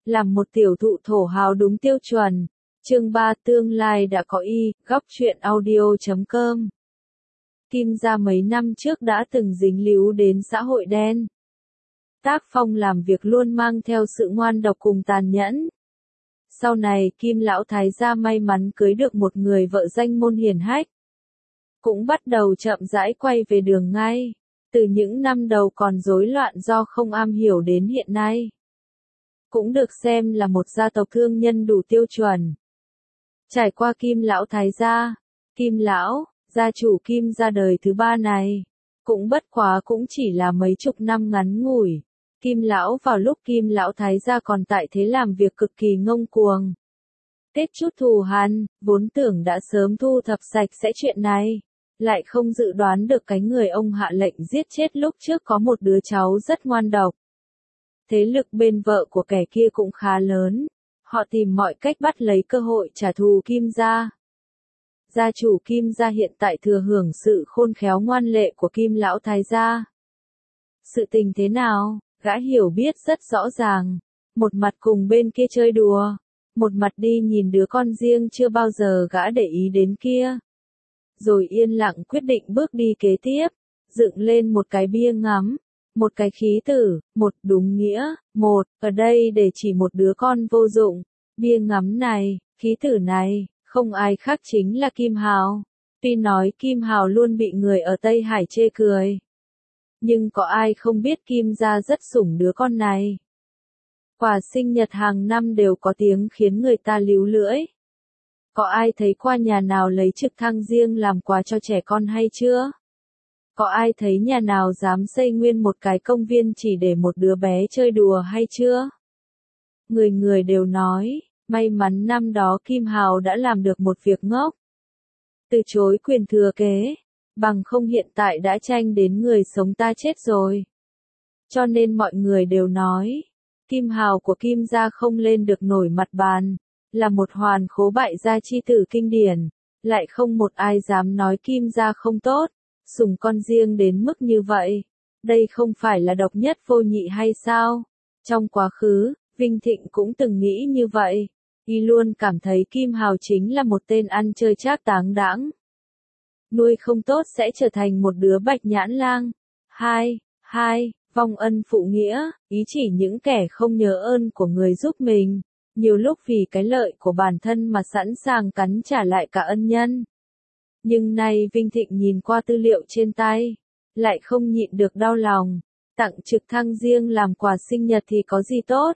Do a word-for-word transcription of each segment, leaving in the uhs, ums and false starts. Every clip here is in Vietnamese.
làm một tiểu thụ thổ hào đúng tiêu chuẩn. Chương ba tương lai đã có y, góc truyện audio chấm com. Kim gia mấy năm trước đã từng dính líu đến xã hội đen. Tác phong làm việc luôn mang theo sự ngoan độc cùng tàn nhẫn. Sau này Kim lão thái gia may mắn cưới được một người vợ danh môn hiển hách. Cũng bắt đầu chậm rãi quay về đường ngay. Từ những năm đầu còn rối loạn do không am hiểu đến hiện nay. Cũng được xem là một gia tộc thương nhân đủ tiêu chuẩn. Trải qua Kim lão thái gia, Kim lão, gia chủ Kim gia đời thứ ba này, cũng bất quá cũng chỉ là mấy chục năm ngắn ngủi. Kim lão vào lúc Kim lão thái gia còn tại thế làm việc cực kỳ ngông cuồng. Kết chút thù hằn, vốn tưởng đã sớm thu thập sạch sẽ chuyện này, lại không dự đoán được cái người ông hạ lệnh giết chết lúc trước có một đứa cháu rất ngoan độc. Thế lực bên vợ của kẻ kia cũng khá lớn, họ tìm mọi cách bắt lấy cơ hội trả thù Kim gia. Gia chủ Kim gia hiện tại thừa hưởng sự khôn khéo ngoan lệ của Kim lão thái gia. Sự tình thế nào, gã hiểu biết rất rõ ràng, một mặt cùng bên kia chơi đùa, một mặt đi nhìn đứa con riêng chưa bao giờ gã để ý đến kia. Rồi yên lặng quyết định bước đi kế tiếp, dựng lên một cái bia ngắm, một cái khí tử, một đúng nghĩa, một, ở đây để chỉ một đứa con vô dụng. Bia ngắm này, khí tử này, không ai khác chính là Kim Hào. Tuy nói Kim Hào luôn bị người ở Tây Hải chê cười, nhưng có ai không biết Kim gia rất sủng đứa con này. Quà sinh nhật hàng năm đều có tiếng khiến người ta líu lưỡi. Có ai thấy qua nhà nào lấy trực thăng riêng làm quà cho trẻ con hay chưa? Có ai thấy nhà nào dám xây nguyên một cái công viên chỉ để một đứa bé chơi đùa hay chưa? Người người đều nói, may mắn năm đó Kim Hào đã làm được một việc ngốc. Từ chối quyền thừa kế, bằng không hiện tại đã tranh đến người sống ta chết rồi. Cho nên mọi người đều nói, Kim Hào của Kim gia không lên được nổi mặt bàn, là một hoàn khố bại gia chi tử kinh điển, lại không một ai dám nói Kim gia không tốt, sủng con riêng đến mức như vậy. Đây không phải là độc nhất vô nhị hay sao? Trong quá khứ, Vinh Thịnh cũng từng nghĩ như vậy, y luôn cảm thấy Kim Hào chính là một tên ăn chơi trác táng đãng. Nuôi không tốt sẽ trở thành một đứa bạch nhãn lang. Hai, hai, vong ân phụ nghĩa, ý chỉ những kẻ không nhớ ơn của người giúp mình, nhiều lúc vì cái lợi của bản thân mà sẵn sàng cắn trả lại cả ân nhân. Nhưng nay Vinh Thịnh nhìn qua tư liệu trên tay, lại không nhịn được đau lòng, tặng trực thăng riêng làm quà sinh nhật thì có gì tốt.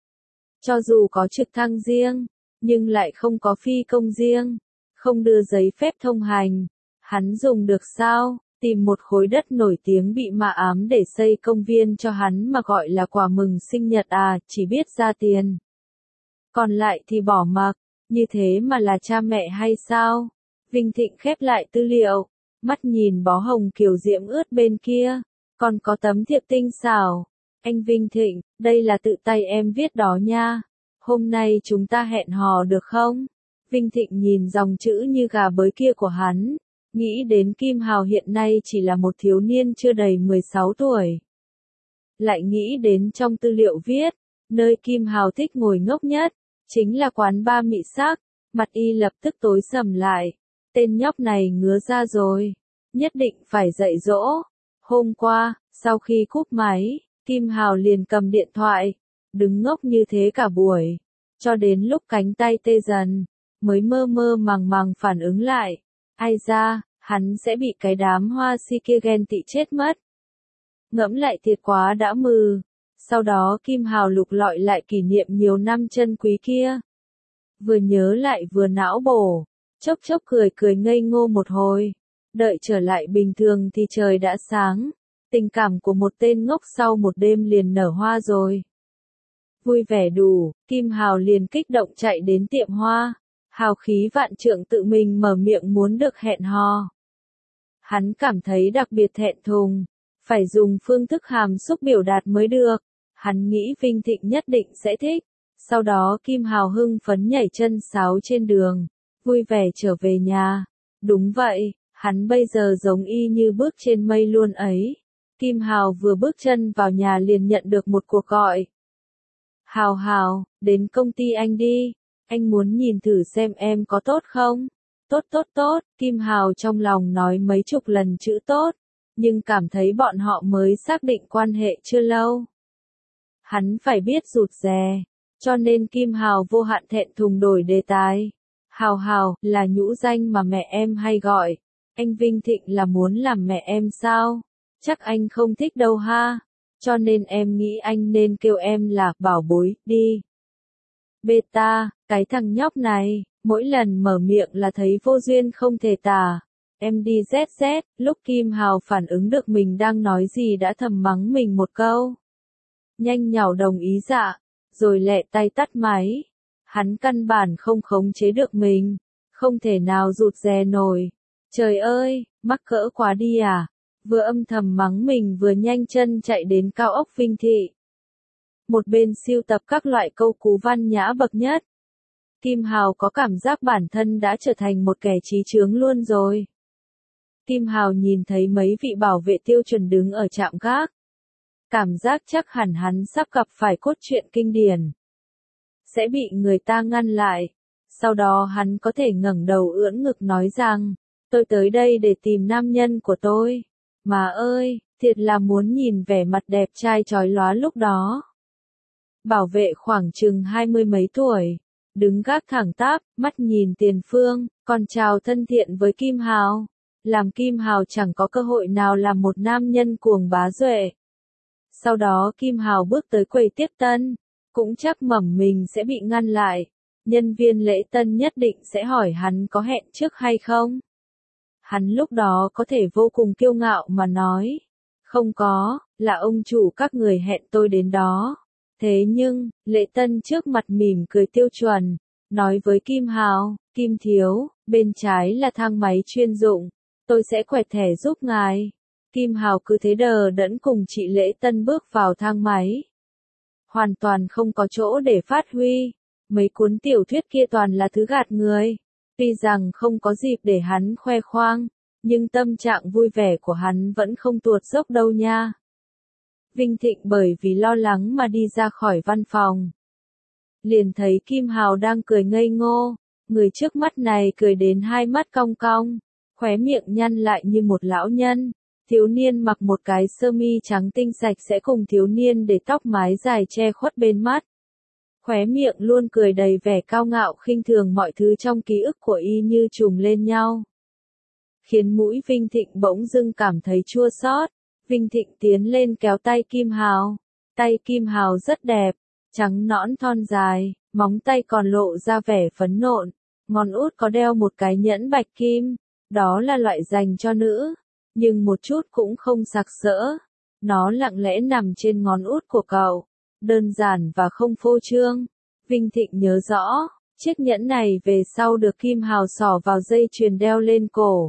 Cho dù có trực thăng riêng, nhưng lại không có phi công riêng, không đưa giấy phép thông hành. Hắn dùng được sao, tìm một khối đất nổi tiếng bị ma ám để xây công viên cho hắn mà gọi là quà mừng sinh nhật à, chỉ biết ra tiền. Còn lại thì bỏ mặc, như thế mà là cha mẹ hay sao? Vinh Thịnh khép lại tư liệu, mắt nhìn bó hồng kiều diễm ướt bên kia, còn có tấm thiệp tinh xảo. Anh Vinh Thịnh, đây là tự tay em viết đó nha, hôm nay chúng ta hẹn hò được không? Vinh Thịnh nhìn dòng chữ như gà bới kia của hắn. Nghĩ đến Kim Hào hiện nay chỉ là một thiếu niên chưa đầy mười sáu tuổi. Lại nghĩ đến trong tư liệu viết, nơi Kim Hào thích ngồi ngốc nhất, chính là quán ba mị sắc, mặt y lập tức tối sầm lại. Tên nhóc này ngứa ra rồi, nhất định phải dạy dỗ. Hôm qua, sau khi cúp máy, Kim Hào liền cầm điện thoại, đứng ngốc như thế cả buổi, cho đến lúc cánh tay tê dần, mới mơ mơ màng màng phản ứng lại. Ai ra, hắn sẽ bị cái đám hoa si kia ghen tị chết mất. Ngẫm lại thiệt quá đã mừ. Sau đó Kim Hào lục lọi lại kỷ niệm nhiều năm chân quý kia. Vừa nhớ lại vừa não bổ, chốc chốc cười cười ngây ngô một hồi. Đợi trở lại bình thường thì trời đã sáng. Tình cảm của một tên ngốc sau một đêm liền nở hoa rồi. Vui vẻ đủ, Kim Hào liền kích động chạy đến tiệm hoa. Hào khí vạn trượng tự mình mở miệng muốn được hẹn hò. Hắn cảm thấy đặc biệt thẹn thùng, phải dùng phương thức hàm xúc biểu đạt mới được. Hắn nghĩ Vinh Thịnh nhất định sẽ thích. Sau đó Kim Hào hưng phấn nhảy chân sáo trên đường, vui vẻ trở về nhà. Đúng vậy, hắn bây giờ giống y như bước trên mây luôn ấy. Kim Hào vừa bước chân vào nhà liền nhận được một cuộc gọi. Hào hào, đến công ty anh đi. Anh muốn nhìn thử xem em có tốt không? Tốt tốt tốt, Kim Hào trong lòng nói mấy chục lần chữ tốt, nhưng cảm thấy bọn họ mới xác định quan hệ chưa lâu. Hắn phải biết rụt rè, cho nên Kim Hào vô hạn thẹn thùng đổi đề tài. Hào hào, là nhũ danh mà mẹ em hay gọi. Anh Vinh Thịnh là muốn làm mẹ em sao? Chắc anh không thích đâu ha. Cho nên em nghĩ anh nên kêu em là bảo bối, đi. Beta, cái thằng nhóc này, mỗi lần mở miệng là thấy vô duyên không thể tả. Em đi zét zét, lúc Kim Hào phản ứng được mình đang nói gì đã thầm mắng mình một câu. Nhanh nhảu đồng ý dạ, rồi lẹ tay tắt máy. Hắn căn bản không khống chế được mình, không thể nào rụt rè nổi. Trời ơi, mắc cỡ quá đi à? Vừa âm thầm mắng mình vừa nhanh chân chạy đến cao ốc Vinh Thị. Một bên sưu tập các loại câu cú văn nhã bậc nhất. Kim Hào có cảm giác bản thân đã trở thành một kẻ trí chướng luôn rồi. Kim Hào nhìn thấy mấy vị bảo vệ tiêu chuẩn đứng ở trạm gác. Cảm giác chắc hẳn hắn sắp gặp phải cốt truyện kinh điển. Sẽ bị người ta ngăn lại. Sau đó hắn có thể ngẩng đầu ưỡn ngực nói rằng, tôi tới đây để tìm nam nhân của tôi. Mà ơi, thiệt là muốn nhìn vẻ mặt đẹp trai chói lóa lúc đó. Bảo vệ khoảng chừng hai mươi mấy tuổi, đứng gác thẳng tắp, mắt nhìn tiền phương, còn chào thân thiện với Kim Hào. Làm Kim Hào chẳng có cơ hội nào làm một nam nhân cuồng bá duệ. Sau đó Kim Hào bước tới quầy tiếp tân, cũng chắc mẩm mình sẽ bị ngăn lại. Nhân viên lễ tân nhất định sẽ hỏi hắn có hẹn trước hay không. Hắn lúc đó có thể vô cùng kiêu ngạo mà nói, không có, là ông chủ các người hẹn tôi đến đó. Thế nhưng, lễ tân trước mặt mỉm cười tiêu chuẩn, nói với Kim Hào, Kim thiếu, bên trái là thang máy chuyên dụng, tôi sẽ quẹt thẻ giúp ngài. Kim Hào cứ thế đờ đẫn cùng chị lễ tân bước vào thang máy. Hoàn toàn không có chỗ để phát huy, mấy cuốn tiểu thuyết kia toàn là thứ gạt người. Tuy rằng không có dịp để hắn khoe khoang, nhưng tâm trạng vui vẻ của hắn vẫn không tuột dốc đâu nha. Vinh Thịnh bởi vì lo lắng mà đi ra khỏi văn phòng. Liền thấy Kim Hào đang cười ngây ngô, người trước mắt này cười đến hai mắt cong cong, khóe miệng nhăn lại như một lão nhân. Thiếu niên mặc một cái sơ mi trắng tinh sạch sẽ cùng thiếu niên để tóc mái dài che khuất bên mắt. Khóe miệng luôn cười đầy vẻ cao ngạo khinh thường mọi thứ trong ký ức của y như trùm lên nhau. Khiến mũi Vinh Thịnh bỗng dưng cảm thấy chua xót. Vinh Thịnh tiến lên kéo tay Kim Hào. Tay Kim Hào rất đẹp, trắng nõn thon dài, móng tay còn lộ ra vẻ phấn nộn. Ngón út có đeo một cái nhẫn bạch kim, đó là loại dành cho nữ, nhưng một chút cũng không sặc sỡ. Nó lặng lẽ nằm trên ngón út của cậu, đơn giản và không phô trương. Vinh Thịnh nhớ rõ, chiếc nhẫn này về sau được Kim Hào xỏ vào dây chuyền đeo lên cổ.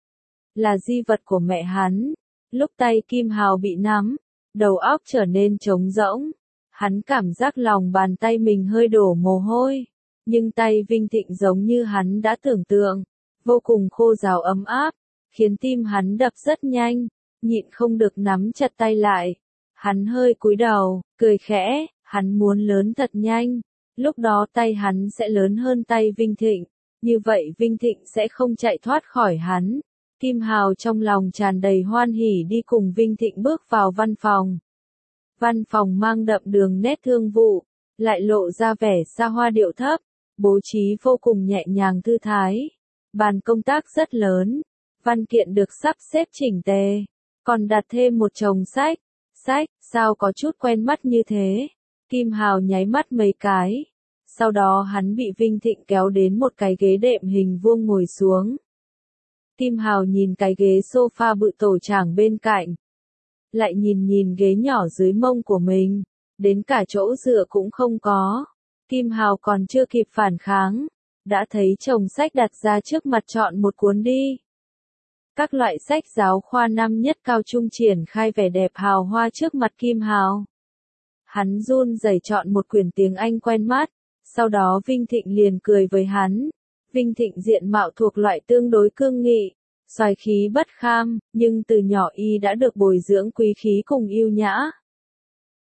Là di vật của mẹ hắn. Lúc tay Kim Hào bị nắm, đầu óc trở nên trống rỗng. Hắn cảm giác lòng bàn tay mình hơi đổ mồ hôi. Nhưng tay Vinh Thịnh giống như hắn đã tưởng tượng, vô cùng khô ráo ấm áp, khiến tim hắn đập rất nhanh, nhịn không được nắm chặt tay lại. Hắn hơi cúi đầu, cười khẽ, hắn muốn lớn thật nhanh. Lúc đó tay hắn sẽ lớn hơn tay Vinh Thịnh, như vậy Vinh Thịnh sẽ không chạy thoát khỏi hắn. Kim Hào trong lòng tràn đầy hoan hỉ đi cùng Vinh Thịnh bước vào văn phòng. Văn phòng mang đậm đường nét thương vụ, lại lộ ra vẻ xa hoa điệu thấp, bố trí vô cùng nhẹ nhàng thư thái. Bàn công tác rất lớn, văn kiện được sắp xếp chỉnh tề, còn đặt thêm một chồng sách. Sách, sao có chút quen mắt như thế? Kim Hào nháy mắt mấy cái. Sau đó hắn bị Vinh Thịnh kéo đến một cái ghế đệm hình vuông ngồi xuống. Kim Hào nhìn cái ghế sofa bự tổ tràng bên cạnh. Lại nhìn nhìn ghế nhỏ dưới mông của mình. Đến cả chỗ dựa cũng không có. Kim Hào còn chưa kịp phản kháng. Đã thấy chồng sách đặt ra trước mặt chọn một cuốn đi. Các loại sách giáo khoa năm nhất cao trung triển khai vẻ đẹp hào hoa trước mặt Kim Hào. Hắn run rẩy chọn một quyển tiếng Anh quen mắt. Sau đó Vinh Thịnh liền cười với hắn. Vinh Thịnh diện mạo thuộc loại tương đối cương nghị, xoài khí bất kham, nhưng từ nhỏ y đã được bồi dưỡng quý khí cùng yêu nhã.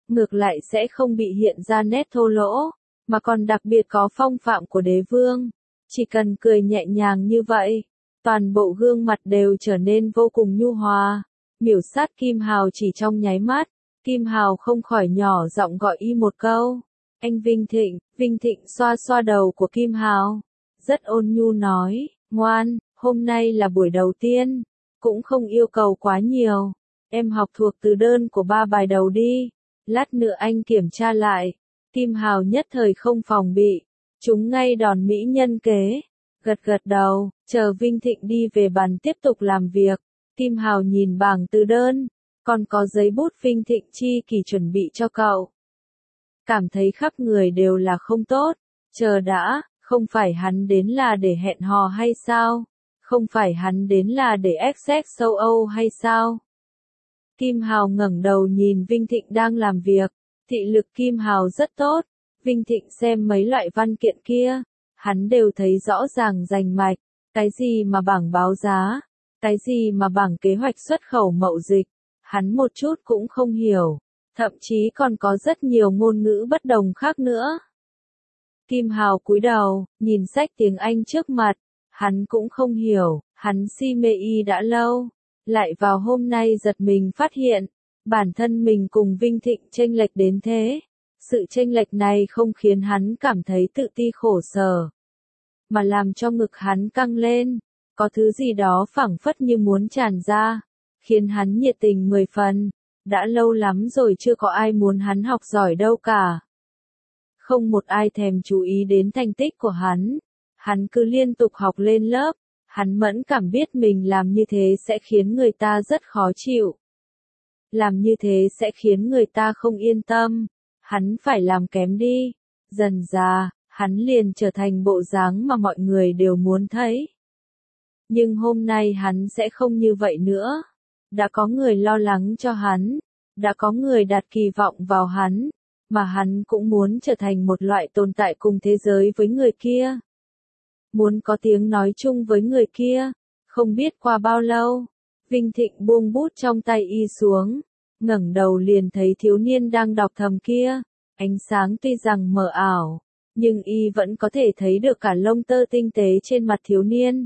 ngược lại sẽ không bị hiện ra nét thô lỗ, mà còn đặc biệt có phong phạm của đế vương. Chỉ cần cười nhẹ nhàng như vậy, toàn bộ gương mặt đều trở nên vô cùng nhu hòa, miểu sát Kim Hào chỉ trong nháy mắt. Kim Hào không khỏi nhỏ giọng gọi y một câu, anh Vinh Thịnh. Vinh Thịnh xoa xoa đầu của Kim Hào, rất ôn nhu nói, ngoan, hôm nay là buổi đầu tiên, cũng không yêu cầu quá nhiều, em học thuộc từ đơn của ba bài đầu đi, lát nữa anh kiểm tra lại. Kim Hào nhất thời không phòng bị, chúng ngay đòn mỹ nhân kế, gật gật đầu, chờ Vinh Thịnh đi về bàn tiếp tục làm việc. Kim Hào nhìn bảng từ đơn, còn có giấy bút Vinh Thịnh chi kỳ chuẩn bị cho cậu. Cảm thấy khắp người đều là không tốt, chờ đã, không phải hắn đến là để hẹn hò hay sao? Không phải hắn đến là để ép xét châu Âu hay sao? Kim Hào ngẩng đầu nhìn Vinh Thịnh đang làm việc, thị lực Kim Hào rất tốt, Vinh Thịnh xem mấy loại văn kiện kia, hắn đều thấy rõ ràng rành mạch, cái gì mà bảng báo giá, cái gì mà bảng kế hoạch xuất khẩu mậu dịch, hắn một chút cũng không hiểu, thậm chí còn có rất nhiều ngôn ngữ bất đồng khác nữa. Kim Hào cúi đầu, nhìn sách tiếng Anh trước mặt, hắn cũng không hiểu, hắn si mê y đã lâu, lại vào hôm nay giật mình phát hiện, bản thân mình cùng Vinh Thịnh chênh lệch đến thế. Sự chênh lệch này không khiến hắn cảm thấy tự ti khổ sở, mà làm cho ngực hắn căng lên, có thứ gì đó phảng phất như muốn tràn ra, khiến hắn nhiệt tình mười phần. Đã lâu lắm rồi chưa có ai muốn hắn học giỏi đâu cả. Không một ai thèm chú ý đến thành tích của hắn. Hắn cứ liên tục học lên lớp. Hắn mẫn cảm biết mình làm như thế sẽ khiến người ta rất khó chịu. Làm như thế sẽ khiến người ta không yên tâm. Hắn phải làm kém đi. Dần dà, hắn liền trở thành bộ dáng mà mọi người đều muốn thấy. Nhưng hôm nay hắn sẽ không như vậy nữa. Đã có người lo lắng cho hắn, đã có người đặt kỳ vọng vào hắn, mà hắn cũng muốn trở thành một loại tồn tại cùng thế giới với người kia. Muốn có tiếng nói chung với người kia. Không biết qua bao lâu, Vinh Thịnh buông bút trong tay y xuống, ngẩng đầu liền thấy thiếu niên đang đọc thầm kia. Ánh sáng tuy rằng mờ ảo, nhưng y vẫn có thể thấy được cả lông tơ tinh tế trên mặt thiếu niên.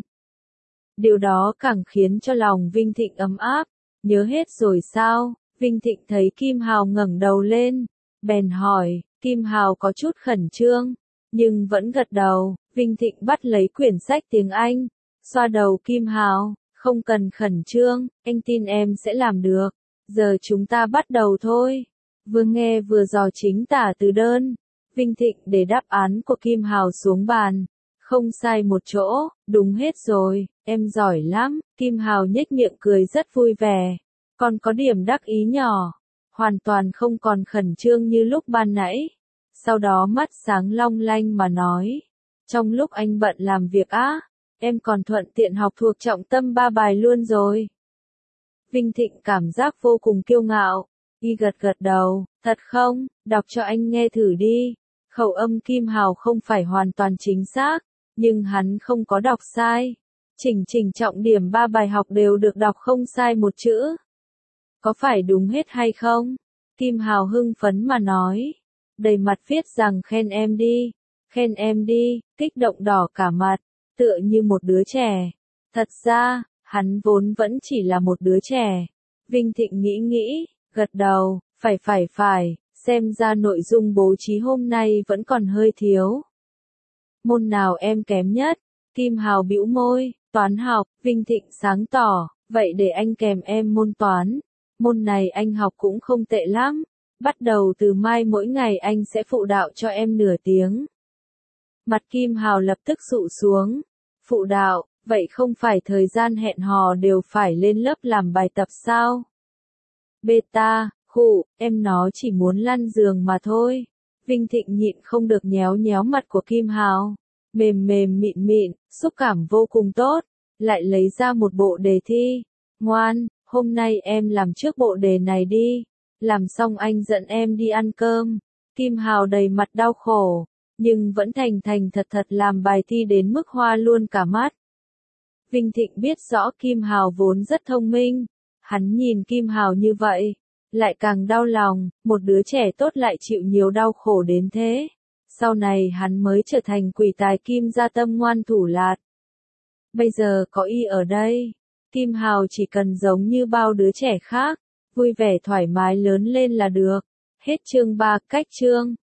Điều đó càng khiến cho lòng Vinh Thịnh ấm áp. Nhớ hết rồi sao? Vinh Thịnh thấy Kim Hào ngẩng đầu lên, bèn hỏi. Kim Hào có chút khẩn trương, nhưng vẫn gật đầu. Vinh Thịnh bắt lấy quyển sách tiếng Anh, xoa đầu Kim Hào, không cần khẩn trương, anh tin em sẽ làm được. Giờ chúng ta bắt đầu thôi. Vừa nghe vừa dò chính tả từ đơn, Vinh Thịnh để đáp án của Kim Hào xuống bàn. Không sai một chỗ, đúng hết rồi, em giỏi lắm. Kim Hào nhếch miệng cười rất vui vẻ, còn có điểm đắc ý nhỏ, hoàn toàn không còn khẩn trương như lúc ban nãy. Sau đó mắt sáng long lanh mà nói, trong lúc anh bận làm việc á, em còn thuận tiện học thuộc trọng tâm ba bài luôn rồi. Vinh Thịnh cảm giác vô cùng kiêu ngạo, y gật gật đầu, thật không, đọc cho anh nghe thử đi. Khẩu âm Kim Hào không phải hoàn toàn chính xác, nhưng hắn không có đọc sai. Chỉnh chỉnh trọng điểm ba bài học đều được đọc không sai một chữ. Có phải đúng hết hay không? Kim Hào hưng phấn mà nói. Đầy mặt viết rằng khen em đi, khen em đi, kích động đỏ cả mặt, tựa như một đứa trẻ. Thật ra, hắn vốn vẫn chỉ là một đứa trẻ. Vinh Thịnh nghĩ nghĩ, gật đầu, phải phải phải, xem ra nội dung bố trí hôm nay vẫn còn hơi thiếu. Môn nào em kém nhất? Kim Hào bĩu môi, toán học. Vinh Thịnh sáng tỏ, vậy để anh kèm em môn toán. Môn này anh học cũng không tệ lắm. Bắt đầu từ mai mỗi ngày anh sẽ phụ đạo cho em nửa tiếng. Mặt Kim Hào lập tức sụ xuống. Phụ đạo, vậy không phải thời gian hẹn hò đều phải lên lớp làm bài tập sao? Beta, khụ, em nó chỉ muốn lăn giường mà thôi. Vinh Thịnh nhịn không được nhéo nhéo mặt của Kim Hào. Mềm mềm mịn mịn, xúc cảm vô cùng tốt. Lại lấy ra một bộ đề thi. Ngoan, hôm nay em làm trước bộ đề này đi. Làm xong anh dẫn em đi ăn cơm. Kim Hào đầy mặt đau khổ, nhưng vẫn thành thành thật thật làm bài thi đến mức hoa luôn cả mắt. Vinh Thịnh biết rõ Kim Hào vốn rất thông minh. Hắn nhìn Kim Hào như vậy, lại càng đau lòng, một đứa trẻ tốt lại chịu nhiều đau khổ đến thế. Sau này hắn mới trở thành quỷ tài Kim gia tâm ngoan thủ lạt. Bây giờ có y ở đây, Kim Hào chỉ cần giống như bao đứa trẻ khác, vui vẻ thoải mái lớn lên là được. Hết chương ba, cách chương.